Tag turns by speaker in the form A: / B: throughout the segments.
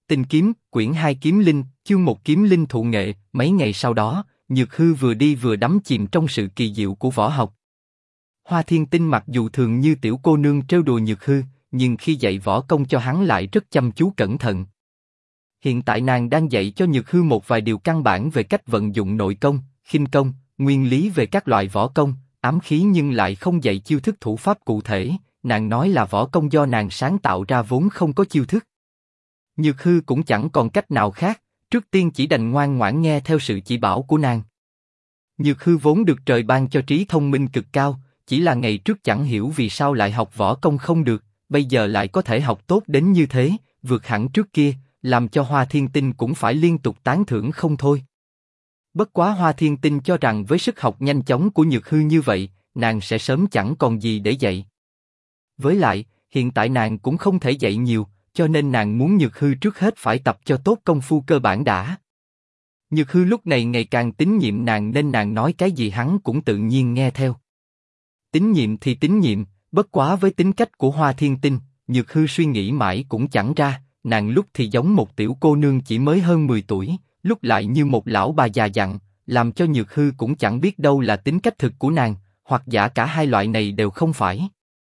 A: Tinh kiếm, quyển 2 kiếm linh, chương 1 kiếm linh thụ nghệ. Mấy ngày sau đó, Nhược Hư vừa đi vừa đắm chìm trong sự kỳ diệu của võ học. Hoa Thiên Tinh mặc dù thường như tiểu cô nương trêu đùa Nhược Hư, nhưng khi dạy võ công cho hắn lại rất chăm chú cẩn thận. Hiện tại nàng đang dạy cho Nhược Hư một vài điều căn bản về cách vận dụng nội công, khinh công, nguyên lý về các loại võ công, ám khí, nhưng lại không dạy chiêu thức thủ pháp cụ thể. Nàng nói là võ công do nàng sáng tạo ra vốn không có chiêu thức. Nhược Hư cũng chẳng còn cách nào khác, trước tiên chỉ đành ngoan ngoãn nghe theo sự chỉ bảo của nàng. Nhược Hư vốn được trời ban cho trí thông minh cực cao, chỉ là ngày trước chẳng hiểu vì sao lại học võ công không được, bây giờ lại có thể học tốt đến như thế, vượt hẳn trước kia, làm cho Hoa Thiên Tinh cũng phải liên tục tán thưởng không thôi. Bất quá Hoa Thiên Tinh cho rằng với sức học nhanh chóng của Nhược Hư như vậy, nàng sẽ sớm chẳng còn gì để dạy. Với lại, hiện tại nàng cũng không thể dạy nhiều, cho nên nàng muốn Nhược Hư trước hết phải tập cho tốt công phu cơ bản đã. Nhược Hư lúc này ngày càng tín nhiệm nàng nên nàng nói cái gì hắn cũng tự nhiên nghe theo. Tín nhiệm thì tín nhiệm, bất quá với tính cách của Hoa Thiên Tinh, Nhược Hư suy nghĩ mãi cũng chẳng ra, nàng lúc thì giống một tiểu cô nương chỉ mới hơn 10 tuổi, lúc lại như một lão bà già dặn, làm cho Nhược Hư cũng chẳng biết đâu là tính cách thực của nàng, hoặc giả cả hai loại này đều không phải.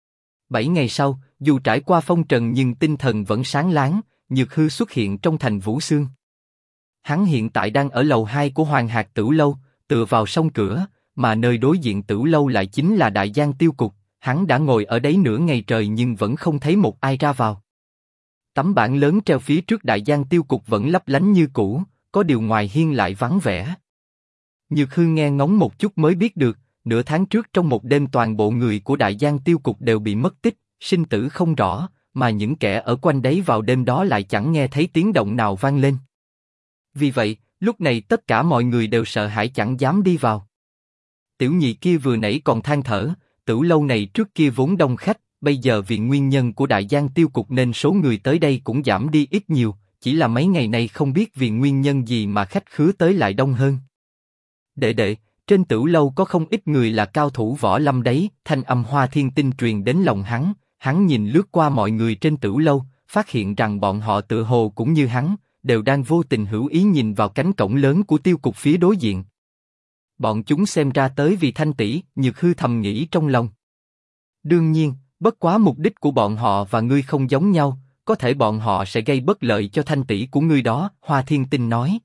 A: 7 ngày sau, dù trải qua phong trần nhưng tinh thần vẫn sáng láng, Nhược Hư xuất hiện trong thành Vũ Xương. Hắn hiện tại đang ở lầu 2 của Hoàng Hạc Tửu Lâu, tựa vào song cửa, mà nơi đối diện Tửu Lâu lại chính là Đại Giang Tiêu Cục. Hắn đã ngồi ở đấy nửa ngày trời nhưng vẫn không thấy một ai ra vào. Tấm bảng lớn treo phía trước Đại Giang Tiêu Cục vẫn lấp lánh như cũ, có điều ngoài hiên lại vắng vẻ. Nhược Hư nghe ngóng một chút mới biết được, nửa tháng trước trong một đêm toàn bộ người của Đại Giang Tiêu Cục đều bị mất tích, sinh tử không rõ, mà những kẻ ở quanh đấy vào đêm đó lại chẳng nghe thấy tiếng động nào vang lên. Vì vậy, lúc này tất cả mọi người đều sợ hãi chẳng dám đi vào. Tiểu nhị kia vừa nãy còn than thở, Tửu Lâu này trước kia vốn đông khách, bây giờ vì nguyên nhân của Đại Giang Tiêu Cục nên số người tới đây cũng giảm đi ít nhiều, chỉ là mấy ngày nay không biết vì nguyên nhân gì mà khách khứa tới lại đông hơn. Đệ đệ, trên Tửu Lâu có không ít người là cao thủ võ lâm đấy. Thanh âm Hoa Thiên Tinh truyền đến lòng hắn nhìn lướt qua mọi người trên Tửu Lâu, phát hiện rằng bọn họ tựa hồ cũng như hắn, đều đang vô tình hữu ý nhìn vào cánh cổng lớn của Tiêu Cục phía đối diện. Bọn chúng xem ra tới vì Thanh tỷ, Nhược Hư thầm nghĩ trong lòng. Đương nhiên, bất quá mục đích của bọn họ và ngươi không giống nhau, có thể bọn họ sẽ gây bất lợi cho Thanh tỷ của ngươi đó. Hoa Thiên Tinh nói.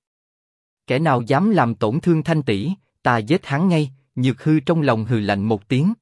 A: Kẻ nào dám làm tổn thương Thanh tỷ, ta giết hắn ngay. Nhược Hư trong lòng hừ lạnh một tiếng.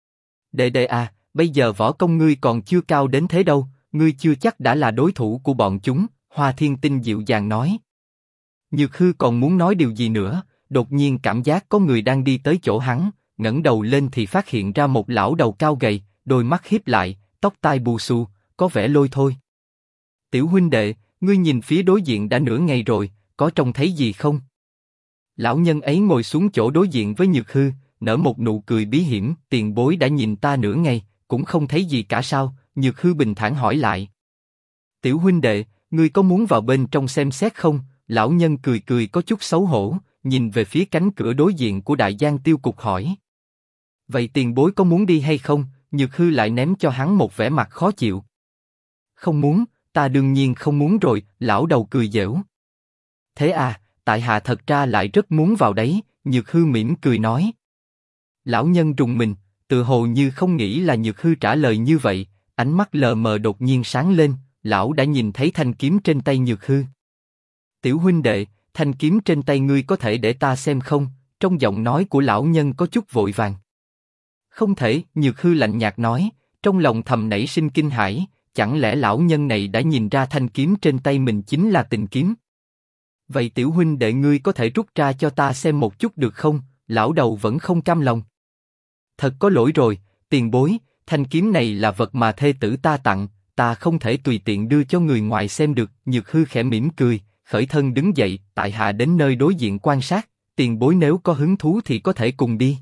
A: Đệ đệ à, bây giờ võ công ngươi còn chưa cao đến thế đâu, ngươi chưa chắc đã là đối thủ của bọn chúng. Hoa Thiên Tinh dịu dàng nói. Nhược Hư còn muốn nói điều gì nữa, đột nhiên cảm giác có người đang đi tới chỗ hắn, ngẩng đầu lên thì phát hiện ra một lão đầu cao gầy, đôi mắt híp lại, tóc tai bù xù, có vẻ lôi thôi. Tiểu huynh đệ, ngươi nhìn phía đối diện đã nửa ngày rồi, có trông thấy gì không? Lão nhân ấy ngồi xuống chỗ đối diện với Nhược Hư, nở một nụ cười bí hiểm. Tiền bối đã nhìn ta nửa ngày, cũng không thấy gì cả sao? Nhược Hư bình thản hỏi lại. Tiểu huynh đệ, ngươi có muốn vào bên trong xem xét không? Lão nhân cười cười có chút xấu hổ, nhìn về phía cánh cửa đối diện của Đại Giang Tiêu Cục hỏi. Vậy tiền bối có muốn đi hay không? Nhược Hư lại ném cho hắn một vẻ mặt khó chịu. Không muốn, ta đương nhiên không muốn rồi. Lão đầu cười giễu. Thế à, tại hạ thật ra lại rất muốn vào đấy. Nhược Hư mỉm cười nói. Lão nhân rùng mình, tự hồ như không nghĩ là Nhược Hư trả lời như vậy, ánh mắt lờ mờ đột nhiên sáng lên. Lão đã nhìn thấy thanh kiếm trên tay Nhược Hư. Tiểu huynh đệ, thanh kiếm trên tay ngươi có thể để ta xem không? Trong giọng nói của lão nhân có chút vội vàng. Không thể. Nhược Hư lạnh nhạt nói, trong lòng thầm nảy sinh kinh hãi, chẳng lẽ lão nhân này đã nhìn ra thanh kiếm trên tay mình chính là tình kiếm? Vậy tiểu huynh đệ ngươi có thể rút ra cho ta xem một chút được không? Lão đầu vẫn không cam lòng. Thật có lỗi rồi, tiền bối, thanh kiếm này là vật mà thê tử ta tặng, ta không thể tùy tiện đưa cho người ngoài xem được. Nhược Hư khẽ mỉm cười, khởi thân đứng dậy, tại hạ đến nơi đối diện quan sát, tiền bối nếu có hứng thú thì có thể cùng đi.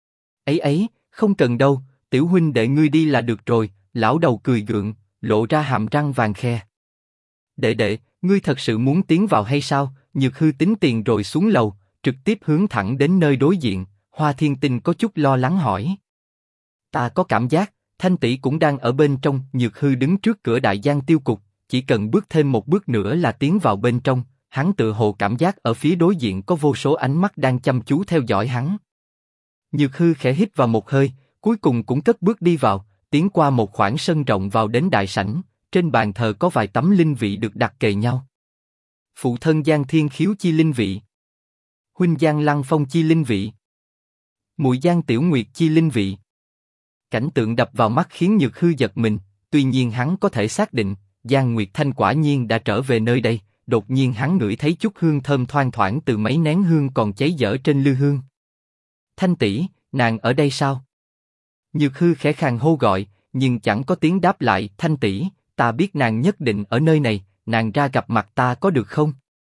A: Ấy, không cần đâu, tiểu huynh đệ ngươi đi là được rồi. Lão đầu cười gượng, lộ ra hàm răng vàng khe. Đệ đệ, ngươi thật sự muốn tiến vào hay sao? Nhược Hư tính tiền rồi xuống lầu, trực tiếp hướng thẳng đến nơi đối diện. Hoa Thiên Tinh có chút lo lắng hỏi. Ta có cảm giác, Thanh tỷ cũng đang ở bên trong. Nhược Hư đứng trước cửa Đại Giang Tiêu Cục, chỉ cần bước thêm một bước nữa là tiến vào bên trong, hắn tự hồ cảm giác ở phía đối diện có vô số ánh mắt đang chăm chú theo dõi hắn. Nhược Hư khẽ hít vào một hơi, cuối cùng cũng cất bước đi vào, tiến qua một khoảng sân rộng vào đến đại sảnh, trên bàn thờ có vài tấm linh vị được đặt kề nhau. Phụ thân Giang Thiên Khiếu chi linh vị, huynh Giang Lăng Phong chi linh vị, muội Giang Tiểu Nguyệt chi linh vị. Cảnh tượng đập vào mắt khiến Nhược Hư giật mình, tuy nhiên hắn có thể xác định, Giang Nguyệt Thanh quả nhiên đã trở về nơi đây. Đột nhiên hắn ngửi thấy chút hương thơm thoang thoảng từ mấy nén hương còn cháy dở trên lư hương. Thanh tỷ, nàng ở đây sao? Nhược Hư khẽ khàng hô gọi, nhưng chẳng có tiếng đáp lại. Thanh tỷ, ta biết nàng nhất định ở nơi này, nàng ra gặp mặt ta có được không?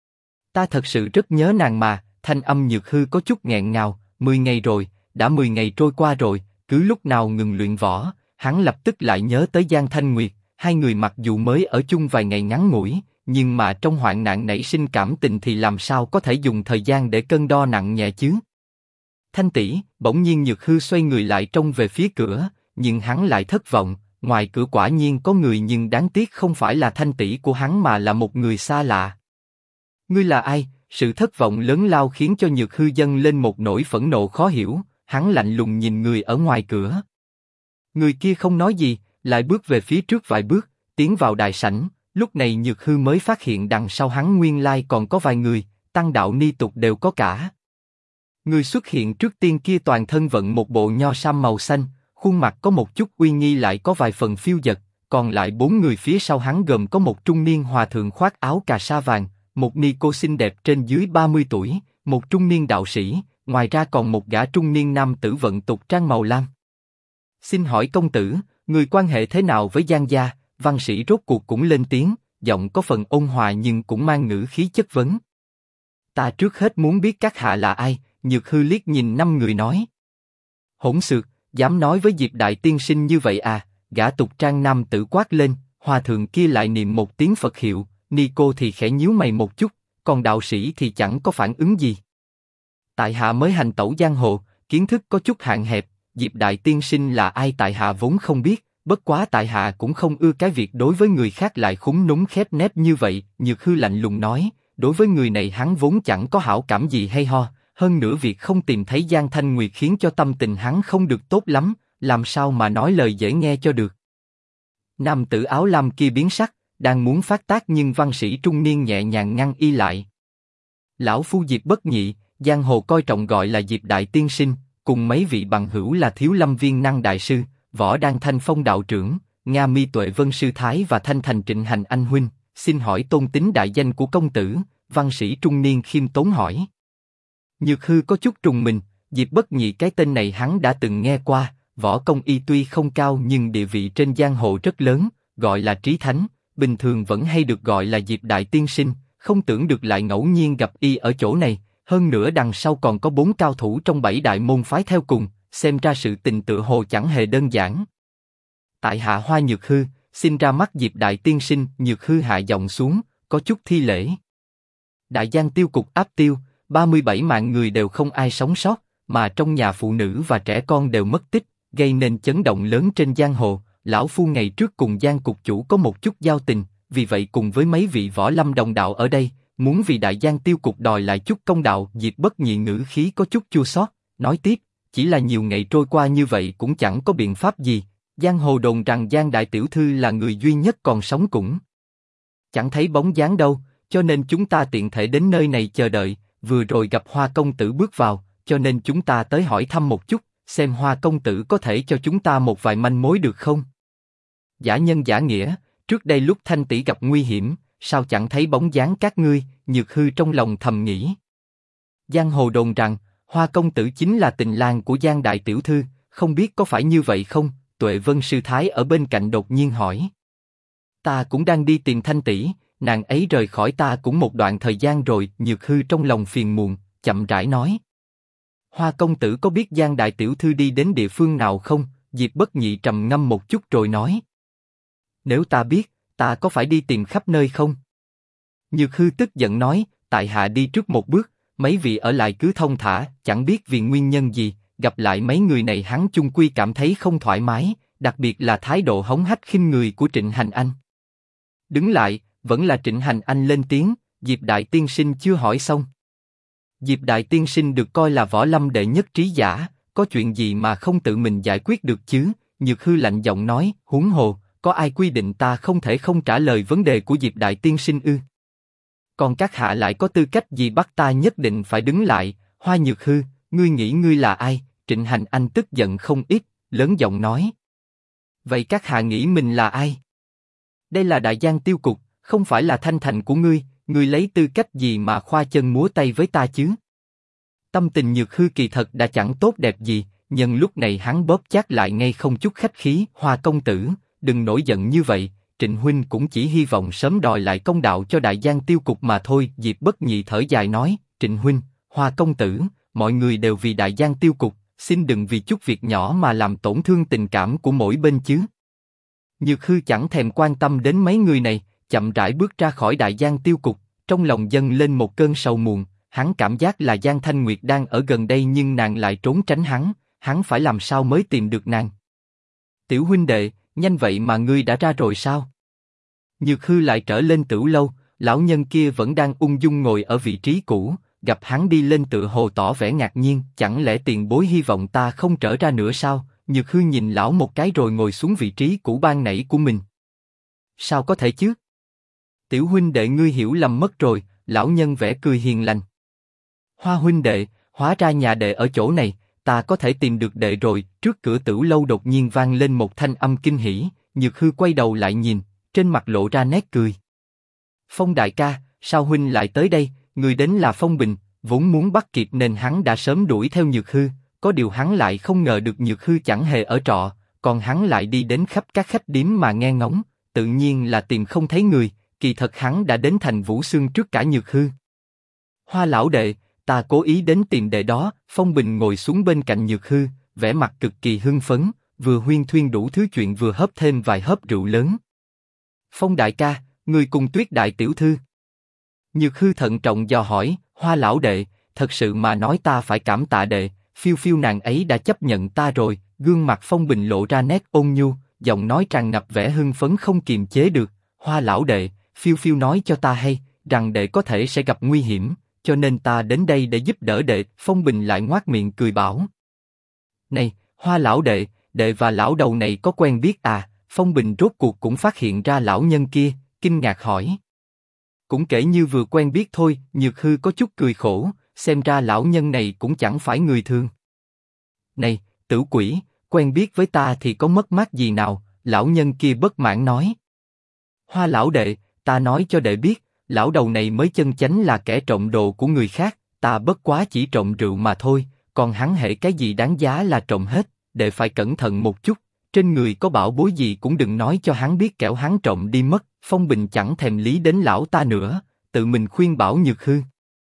A: Ta thật sự rất nhớ nàng mà. Thanh âm Nhược Hư có chút nghẹn ngào. 10 ngày rồi, đã 10 ngày trôi qua rồi, cứ lúc nào ngừng luyện võ, hắn lập tức lại nhớ tới Giang Thanh Nguyệt. Hai người mặc dù mới ở chung vài ngày ngắn ngủi, nhưng mà trong hoạn nạn nảy sinh cảm tình thì làm sao có thể dùng thời gian để cân đo nặng nhẹ chứ? Thanh tỷ, bỗng nhiên Nhược Hư xoay người lại trông về phía cửa, nhưng hắn lại thất vọng. Ngoài cửa quả nhiên có người nhưng đáng tiếc không phải là Thanh tỷ của hắn mà là một người xa lạ. Ngươi là ai? Sự thất vọng lớn lao khiến cho Nhược Hư dâng lên một nỗi phẫn nộ khó hiểu. Hắn lạnh lùng nhìn người ở ngoài cửa. Người kia không nói gì, lại bước về phía trước vài bước, tiến vào đại sảnh. Lúc này Nhược Hư mới phát hiện đằng sau hắn nguyên lai còn có vài người, tăng đạo ni tục đều có cả. Người xuất hiện trước tiên kia toàn thân vận một bộ nho sam màu xanh, khuôn mặt có một chút uy nghi lại có vài phần phiêu dật. Còn lại 4 người phía sau hắn gồm có một trung niên hòa thượng khoác áo cà sa vàng, một ni cô xinh đẹp trên dưới 30 tuổi, một trung niên đạo sĩ, ngoài ra còn một gã trung niên nam tử vận tục trang màu lam. Xin hỏi công tử, người quan hệ thế nào với Giang gia? Văn sĩ rốt cuộc cũng lên tiếng, giọng có phần ôn hòa nhưng cũng mang ngữ khí chất vấn. Ta trước hết muốn biết các hạ là ai. Nhược Hư liếc nhìn 5 người nói. Hỗn xược, dám nói với Diệp đại tiên sinh như vậy à? Gã tục trang nam tử quát lên. Hòa thượng kia lại niệm một tiếng Phật hiệu, ni cô thì khẽ nhíu mày một chút, còn đạo sĩ thì chẳng có phản ứng gì. Tại hạ mới hành tẩu giang hồ, kiến thức có chút hạn hẹp. Diệp đại tiên sinh là ai tại hạ vốn không biết. Bất quá tại hạ cũng không ưa cái việc đối với người khác lại khúm núm khép nép như vậy. Nhược Hư lạnh lùng nói, đối với người này hắn vốn chẳng có hảo cảm gì hay ho. Hơn nữa việc không tìm thấy Giang Thanh Nguyệt khiến cho tâm tình hắn không được tốt lắm, làm sao mà nói lời dễ nghe cho được. Nam tử áo lam kia biến sắc, đang muốn phát tác nhưng văn sĩ trung niên nhẹ nhàng ngăn y lại. Lão phu Diệp Bất Nhị, giang hồ coi trọng gọi là Diệp đại tiên sinh, cùng mấy vị bằng hữu là Thiếu Lâm Viên Năng đại sư, Võ Đan Thanh Phong đạo trưởng, Nga Mi Tuệ Vân sư thái và Thanh Thành Trịnh Hành anh huynh. Xin hỏi tôn tính đại danh của công tử? Văn sĩ trung niên khiêm tốn hỏi. Nhược Hư có chút trùng mình, Diệp Bất Nhị cái tên này hắn đã từng nghe qua. Võ công y tuy không cao nhưng địa vị trên giang hồ rất lớn, gọi là trí thánh, bình thường vẫn hay được gọi là Diệp đại tiên sinh. Không tưởng được lại ngẫu nhiên gặp y ở chỗ này, hơn nữa đằng sau còn có 4 cao thủ trong 7 đại môn phái theo cùng, xem ra sự tình tựa hồ chẳng hề đơn giản. Tại hạ Hoa Nhược Hư, xin ra mắt Diệp đại tiên sinh. Nhược Hư hạ giọng xuống, có chút thi lễ. Đại giang tiêu cục áp tiêu, 37 mạng người đều không ai sống sót, mà trong nhà phụ nữ và trẻ con đều mất tích, gây nên chấn động lớn trên giang hồ. Lão phu ngày trước cùng Giang cục chủ có một chút giao tình, vì vậy cùng với mấy vị võ lâm đồng đạo ở đây, muốn vì đại giang tiêu cục đòi lại chút công đạo. Diệp Bất Nhị ngữ khí có chút chua xót, nói tiếp, chỉ là nhiều ngày trôi qua như vậy cũng chẳng có biện pháp gì. Giang hồ đồn rằng Giang đại tiểu thư là người duy nhất còn sống cũng chẳng thấy bóng dáng đâu, cho nên chúng ta tiện thể đến nơi này chờ đợi. Vừa rồi gặp Hoa công tử bước vào, cho nên chúng ta tới hỏi thăm một chút, xem Hoa công tử có thể cho chúng ta một vài manh mối được không? Giả nhân giả nghĩa, trước đây lúc Thanh tỷ gặp nguy hiểm, sao chẳng thấy bóng dáng các ngươi? Nhược Hư trong lòng thầm nghĩ. Giang hồ đồn rằng Hoa công tử chính là tình lang của Giang đại tiểu thư, không biết có phải như vậy không? Tuệ Vân sư thái ở bên cạnh đột nhiên hỏi. Ta cũng đang đi tìm Thanh tỷ, nàng ấy rời khỏi ta cũng một đoạn thời gian rồi. Nhược Hư trong lòng phiền muộn, chậm rãi nói. Hoa công tử có biết Giang đại tiểu thư đi đến địa phương nào không? Diệp Bất Nhị trầm ngâm một chút rồi nói. Nếu ta biết, ta có phải đi tìm khắp nơi không? Nhược Hư tức giận nói, tại hạ đi trước một bước, mấy vị ở lại cứ thông thả, chẳng biết vì nguyên nhân gì, gặp lại mấy người này hắn chung quy cảm thấy không thoải mái, đặc biệt là thái độ hống hách khinh người của Trịnh Hành Anh. Đứng lại, vẫn là Trịnh Hành Anh lên tiếng, Diệp đại tiên sinh chưa hỏi xong. Diệp đại tiên sinh được coi là võ lâm đệ nhất trí giả, có chuyện gì mà không tự mình giải quyết được chứ? Nhược Hư lạnh giọng nói, huống hồ, có ai quy định ta không thể không trả lời vấn đề của Diệp đại tiên sinh ư? Còn các hạ lại có tư cách gì bắt ta nhất định phải đứng lại? Hoa Nhược Hư, ngươi nghĩ ngươi là ai? Trịnh Hành Anh tức giận không ít, lớn giọng nói. Vậy các hạ nghĩ mình là ai? Đây là đại giang tiêu cục, không phải là thanh thành của ngươi lấy tư cách gì mà khoa chân múa tay với ta chứ? Tâm tình Nhược Hư kỳ thật đã chẳng tốt đẹp gì, nhân lúc này hắn bóp chát lại ngay không chút khách khí. Hoa công tử, đừng nổi giận như vậy, Trịnh huynh cũng chỉ hy vọng sớm đòi lại công đạo cho đại giang tiêu cục mà thôi. Diệp Bất Nhị thở dài nói, Trịnh huynh, Hoa công tử, mọi người đều vì đại giang tiêu cục, xin đừng vì chút việc nhỏ mà làm tổn thương tình cảm của mỗi bên chứ. Nhược Hư chẳng thèm quan tâm đến mấy người này, chậm rãi bước ra khỏi đại giang tiêu cục, trong lòng dâng lên một cơn sầu muộn. Hắn cảm giác là Giang Thanh Nguyệt đang ở gần đây nhưng nàng lại trốn tránh hắn phải làm sao mới tìm được nàng? Tiểu huynh đệ, nhanh vậy mà ngươi đã ra rồi sao? Nhược Hư lại trở lên Tửu lâu, lão nhân kia vẫn đang ung dung ngồi ở vị trí cũ, gặp hắn đi lên tựa hồ tỏ vẻ ngạc nhiên, chẳng lẽ tiền bối hy vọng ta không trở ra nữa sao? Nhược Hư nhìn lão một cái rồi ngồi xuống vị trí cũ ban nãy của mình. Sao có thể chứ? Tiểu huynh đệ ngươi hiểu lầm mất rồi, lão nhân vẻ cười hiền lành. Hoa huynh đệ, hóa ra nhà đệ ở chỗ này, ta có thể tìm được đệ rồi. Trước cửa Tửu lâu đột nhiên vang lên một thanh âm kinh hỉ, Nhược Hư quay đầu lại nhìn, trên mặt lộ ra nét cười. Phong đại ca, sao huynh lại tới đây? Người đến là Phong Bình, vốn muốn bắt kịp nên hắn đã sớm đuổi theo Nhược Hư, có điều hắn lại không ngờ được Nhược Hư chẳng hề ở trọ, còn hắn lại đi đến khắp các khách điếm mà nghe ngóng, tự nhiên là tìm không thấy người, kỳ thật hắn đã đến thành Vũ Xương trước cả Nhược Hư. Hoa lão đệ, ta cố ý đến tìm đệ đó. Phong Bình ngồi xuống bên cạnh Nhược Hư, vẻ mặt cực kỳ hưng phấn, vừa huyên thuyên đủ thứ chuyện vừa hớp thêm vài hớp rượu lớn. Phong đại ca, người cùng Tuyết đại tiểu thư. Nhược Hư thận trọng dò hỏi, Hoa lão đệ, thật sự mà nói ta phải cảm tạ đệ, phiêu phiêu nàng ấy đã chấp nhận ta rồi. Gương mặt Phong Bình lộ ra nét ôn nhu, giọng nói tràn ngập vẻ hưng phấn không kiềm chế được. Hoa lão đệ, phiêu phiêu nói cho ta hay rằng đệ có thể sẽ gặp nguy hiểm, cho nên ta đến đây để giúp đỡ đệ. Phong Bình lại ngoác miệng cười bảo. Này, Hoa lão đệ, đệ và lão đầu này có quen biết à? Phong Bình rốt cuộc cũng phát hiện ra lão nhân kia, kinh ngạc hỏi. Cũng kể như vừa quen biết thôi. Nhược Hư có chút cười khổ, xem ra lão nhân này cũng chẳng phải người thường. Này, Tử Quỷ, quen biết với ta thì có mất mát gì nào? Lão nhân kia bất mãn nói. Hoa lão đệ, ta nói cho đệ biết, lão đầu này mới chân chánh là kẻ trộm đồ của người khác, ta bất quá chỉ trộm rượu mà thôi, còn hắn hễ cái gì đáng giá là trộm hết, đệ phải cẩn thận một chút, trên người có bảo bối gì cũng đừng nói cho hắn biết kẻo hắn trộm đi mất. Phong Bình chẳng thèm lý đến lão ta nữa, tự mình khuyên bảo Nhược Hư.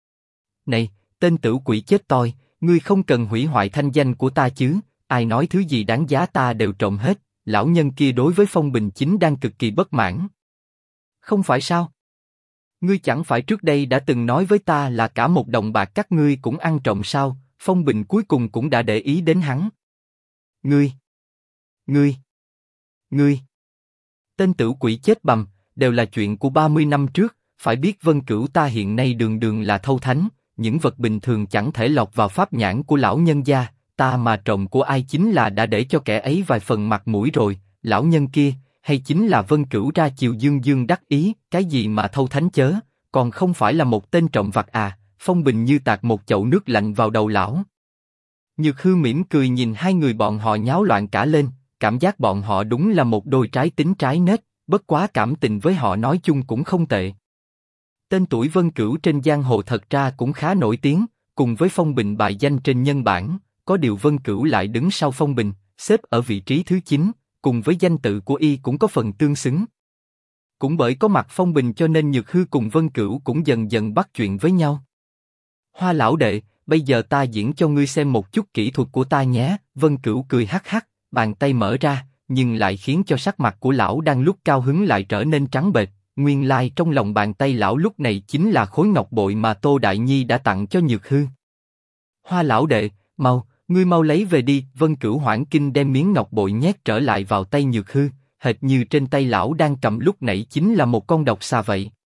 A: Này, tên Tử Quỷ chết toi, ngươi không cần hủy hoại thanh danh của ta chứ, ai nói thứ gì đáng giá ta đều trộm hết. Lão nhân kia đối với Phong Bình chính đang cực kỳ bất mãn. Không phải sao? Ngươi chẳng phải trước đây đã từng nói với ta là cả một đồng bạc các ngươi cũng ăn trộm sao? Phong Bình cuối cùng cũng đã để ý đến hắn. Ngươi! Tên Tử Quỷ chết bầm, đều là chuyện của 30 năm trước, phải biết Vân Cửu ta hiện nay đường đường là thâu thánh, những vật bình thường chẳng thể lọt vào pháp nhãn của lão nhân gia, ta mà trộm của ai chính là đã để cho kẻ ấy vài phần mặt mũi rồi. Lão nhân kia, hay chính là Vân Cửu ra chiều dương dương đắc ý, cái gì mà thâu thánh chớ, còn không phải là một tên trộm vặt à? Phong Bình như tạt một chậu nước lạnh vào đầu lão. Nhược Hư mỉm cười nhìn hai người bọn họ nháo loạn cả lên, cảm giác bọn họ đúng là một đôi trái tính trái nết, bất quá cảm tình với họ nói chung cũng không tệ. Tên tuổi Vân Cửu trên giang hồ thật ra cũng khá nổi tiếng, cùng với Phong Bình bài danh trên nhân bản, có điều Vân Cửu lại đứng sau Phong Bình, xếp ở vị trí thứ 9, cùng với danh tự của y cũng có phần tương xứng. Cũng bởi có mặt Phong Bình cho nên Nhược Hư cùng Vân Cửu cũng dần dần bắt chuyện với nhau. Hoa lão đệ, bây giờ ta diễn cho ngươi xem một chút kỹ thuật của ta nhé. Vân Cửu cười hắc hắc, bàn tay mở ra, nhưng lại khiến cho sắc mặt của lão đang lúc cao hứng lại trở nên trắng bệch. Nguyên lai trong lòng bàn tay lão lúc này chính là khối ngọc bội mà Tô Đại Nhi đã tặng cho Nhược Hư. Hoa lão đệ, ngươi mau lấy về đi. Vân Cửu hoảng kinh đem miếng ngọc bội nhét trở lại vào tay Nhược Hư, hệt như trên tay lão đang cầm lúc nãy chính là một con độc xà vậy.